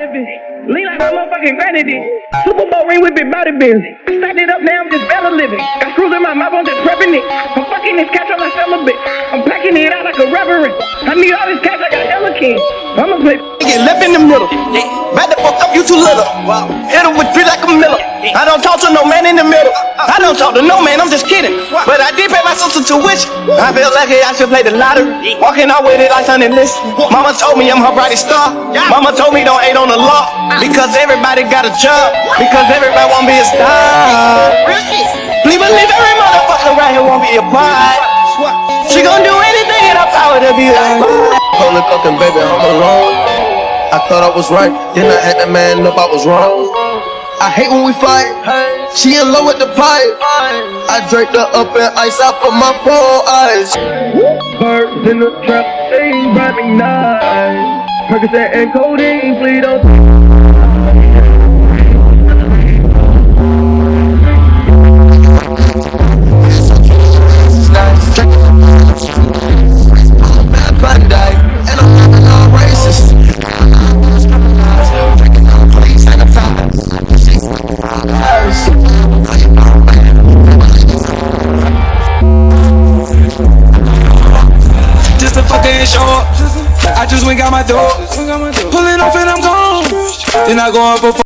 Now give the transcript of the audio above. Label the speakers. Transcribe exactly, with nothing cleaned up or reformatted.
Speaker 1: Lean like my motherfucking granny did. Super Bowl ring with big body busy. Stacked it up, now I'm just better living. Got screws in my mouth, I'm just prepping it. I'm fucking this catch on my celibate. I'm packing it out like a reverend. I need all this cash, I got hella king. I'ma play get left in the middle. Back the fuck up, you too little. Hit him with three like a Miller. I don't talk to no man in the middle. I don't talk to no man, I'm just kidding. But I did pay my sister tuition. I feel lucky I should play the lottery. Walking out with it like something list. Mama told me I'm her brightest star. Mama told me don't hate on the law. Because everybody got a job. Because everybody won't be a star. Please believe every motherfucker right here won't be a part. She gon' do anything in her power to be like
Speaker 2: Holy fucking baby, I'm alone. I thought I was right, then I had to man up I was wrong. I hate when we fight. She in love with the pipe. I draped her up in ice out for my four eyes.
Speaker 1: Birds in the trap, they ain't rapping nice. Percocet and codeine, please don't.
Speaker 3: Just a fucking show up. I just went got my door. Pulling off and I'm gone. Then I go up for